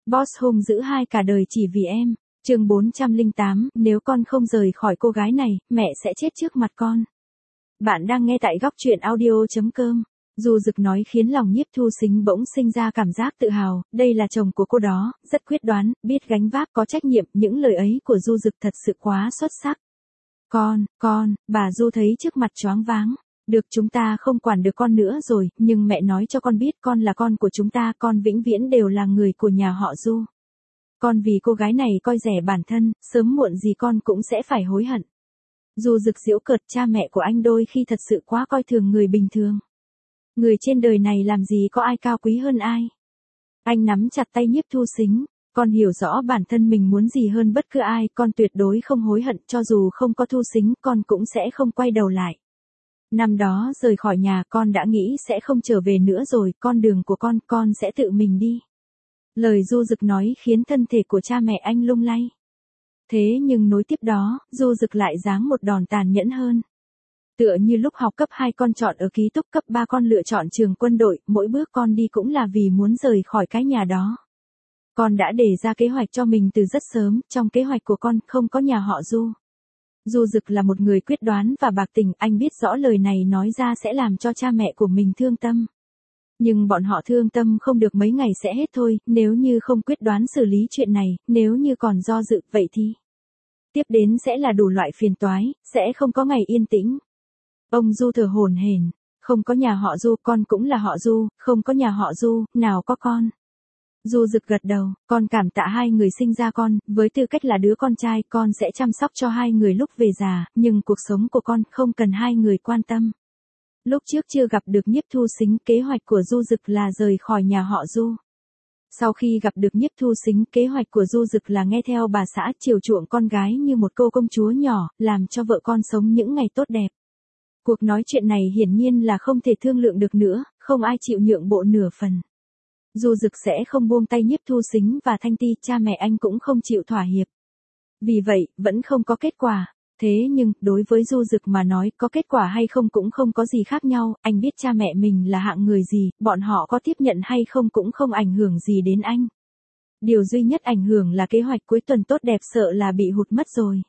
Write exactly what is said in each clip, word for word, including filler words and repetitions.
Boss hung dữ hai cả đời chỉ vì em. Chương bốn trăm lẻ tám, nếu con không rời khỏi cô gái này, mẹ sẽ chết trước mặt con. Bạn đang nghe tại góc truyện audio chấm com. Du Dực nói khiến lòng Nhiếp Thu Xính bỗng sinh ra cảm giác tự hào, đây là chồng của cô đó, rất quyết đoán, biết gánh vác, có trách nhiệm, những lời ấy của Du Dực thật sự quá xuất sắc. Con, con, bà Du thấy trước mặt choáng váng. Được, chúng ta không quản được con nữa rồi, nhưng mẹ nói cho con biết con là con của chúng ta, con vĩnh viễn đều là người của nhà họ Du. Con vì cô gái này coi rẻ bản thân, sớm muộn gì con cũng sẽ phải hối hận. Du Dực giễu cợt, cha mẹ của anh đôi khi thật sự quá coi thường người bình thường. Người trên đời này làm gì có ai cao quý hơn ai. Anh nắm chặt tay Nhiếp Thu Xính, con hiểu rõ bản thân mình muốn gì hơn bất cứ ai, con tuyệt đối không hối hận, cho dù không có Thu Xính, con cũng sẽ không quay đầu lại. Năm đó rời khỏi nhà con đã nghĩ sẽ không trở về nữa rồi, con đường của con, con sẽ tự mình đi. Lời Du Dực nói khiến thân thể của cha mẹ anh lung lay. Thế nhưng nối tiếp đó, Du Dực lại giáng một đòn tàn nhẫn hơn. Tựa như lúc học cấp hai con chọn ở ký túc, cấp ba con lựa chọn trường quân đội, mỗi bước con đi cũng là vì muốn rời khỏi cái nhà đó. Con đã đề ra kế hoạch cho mình từ rất sớm, trong kế hoạch của con không có nhà họ Du. Du Dực là một người quyết đoán và bạc tình, anh biết rõ lời này nói ra sẽ làm cho cha mẹ của mình thương tâm. Nhưng bọn họ thương tâm không được mấy ngày sẽ hết thôi, nếu như không quyết đoán xử lý chuyện này, nếu như còn do dự, vậy thì tiếp đến sẽ là đủ loại phiền toái, sẽ không có ngày yên tĩnh. Ông Du thở hổn hển, không có nhà họ Du, con cũng là họ Du, không có nhà họ Du, nào có con. Du Dực gật đầu, con cảm tạ hai người sinh ra con, với tư cách là đứa con trai, con sẽ chăm sóc cho hai người lúc về già, nhưng cuộc sống của con không cần hai người quan tâm. Lúc trước chưa gặp được Nhiếp Thu Xính, kế hoạch của Du Dực là rời khỏi nhà họ Du. Sau khi gặp được Nhiếp Thu Xính, kế hoạch của Du Dực là nghe theo bà xã, chiều chuộng con gái như một cô công chúa nhỏ, làm cho vợ con sống những ngày tốt đẹp. Cuộc nói chuyện này hiển nhiên là không thể thương lượng được nữa, không ai chịu nhượng bộ nửa phần. Du Dực sẽ không buông tay Nhiếp Thu Xính và Thanh Ti, cha mẹ anh cũng không chịu thỏa hiệp. Vì vậy, vẫn không có kết quả. Thế nhưng, đối với Du Dực mà nói, có kết quả hay không cũng không có gì khác nhau, anh biết cha mẹ mình là hạng người gì, bọn họ có tiếp nhận hay không cũng không ảnh hưởng gì đến anh. Điều duy nhất ảnh hưởng là kế hoạch cuối tuần tốt đẹp sợ là bị hụt mất rồi.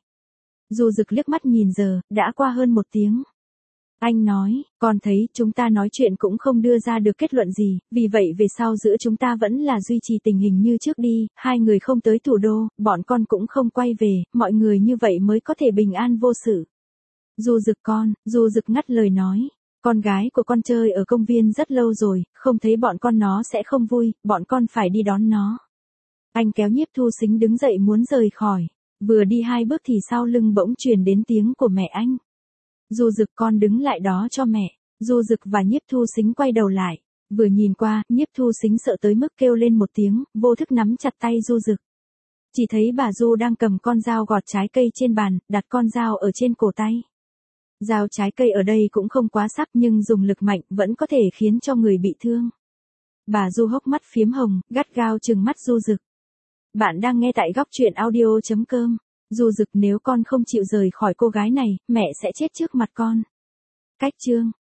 Du Dực liếc mắt nhìn giờ, đã qua hơn một tiếng. Anh nói, con thấy chúng ta nói chuyện cũng không đưa ra được kết luận gì, vì vậy về sau giữa chúng ta vẫn là duy trì tình hình như trước đi, hai người không tới thủ đô, bọn con cũng không quay về, mọi người như vậy mới có thể bình an vô sự. Du Dực con, Du Dực ngắt lời nói, con gái của con chơi ở công viên rất lâu rồi, không thấy bọn con nó sẽ không vui, bọn con phải đi đón nó. Anh kéo Nhiếp Thu Xính đứng dậy muốn rời khỏi, vừa đi hai bước thì sau lưng bỗng truyền đến tiếng của mẹ anh. Du Dực, con đứng lại đó cho mẹ. Du Dực và Nhiếp Thu Xính quay đầu lại, vừa nhìn qua, Nhiếp Thu Xính sợ tới mức kêu lên một tiếng, vô thức nắm chặt tay Du Dực. Chỉ thấy bà Du đang cầm con dao gọt trái cây trên bàn, đặt con dao ở trên cổ tay. Dao trái cây ở đây cũng không quá sắc nhưng dùng lực mạnh vẫn có thể khiến cho người bị thương. Bà Du hốc mắt phiếm hồng, gắt gao trừng mắt Du Dực. Bạn đang nghe tại góc truyện audio chấm com. Du Dực, nếu con không chịu rời khỏi cô gái này, mẹ sẽ chết trước mặt con. Cách chương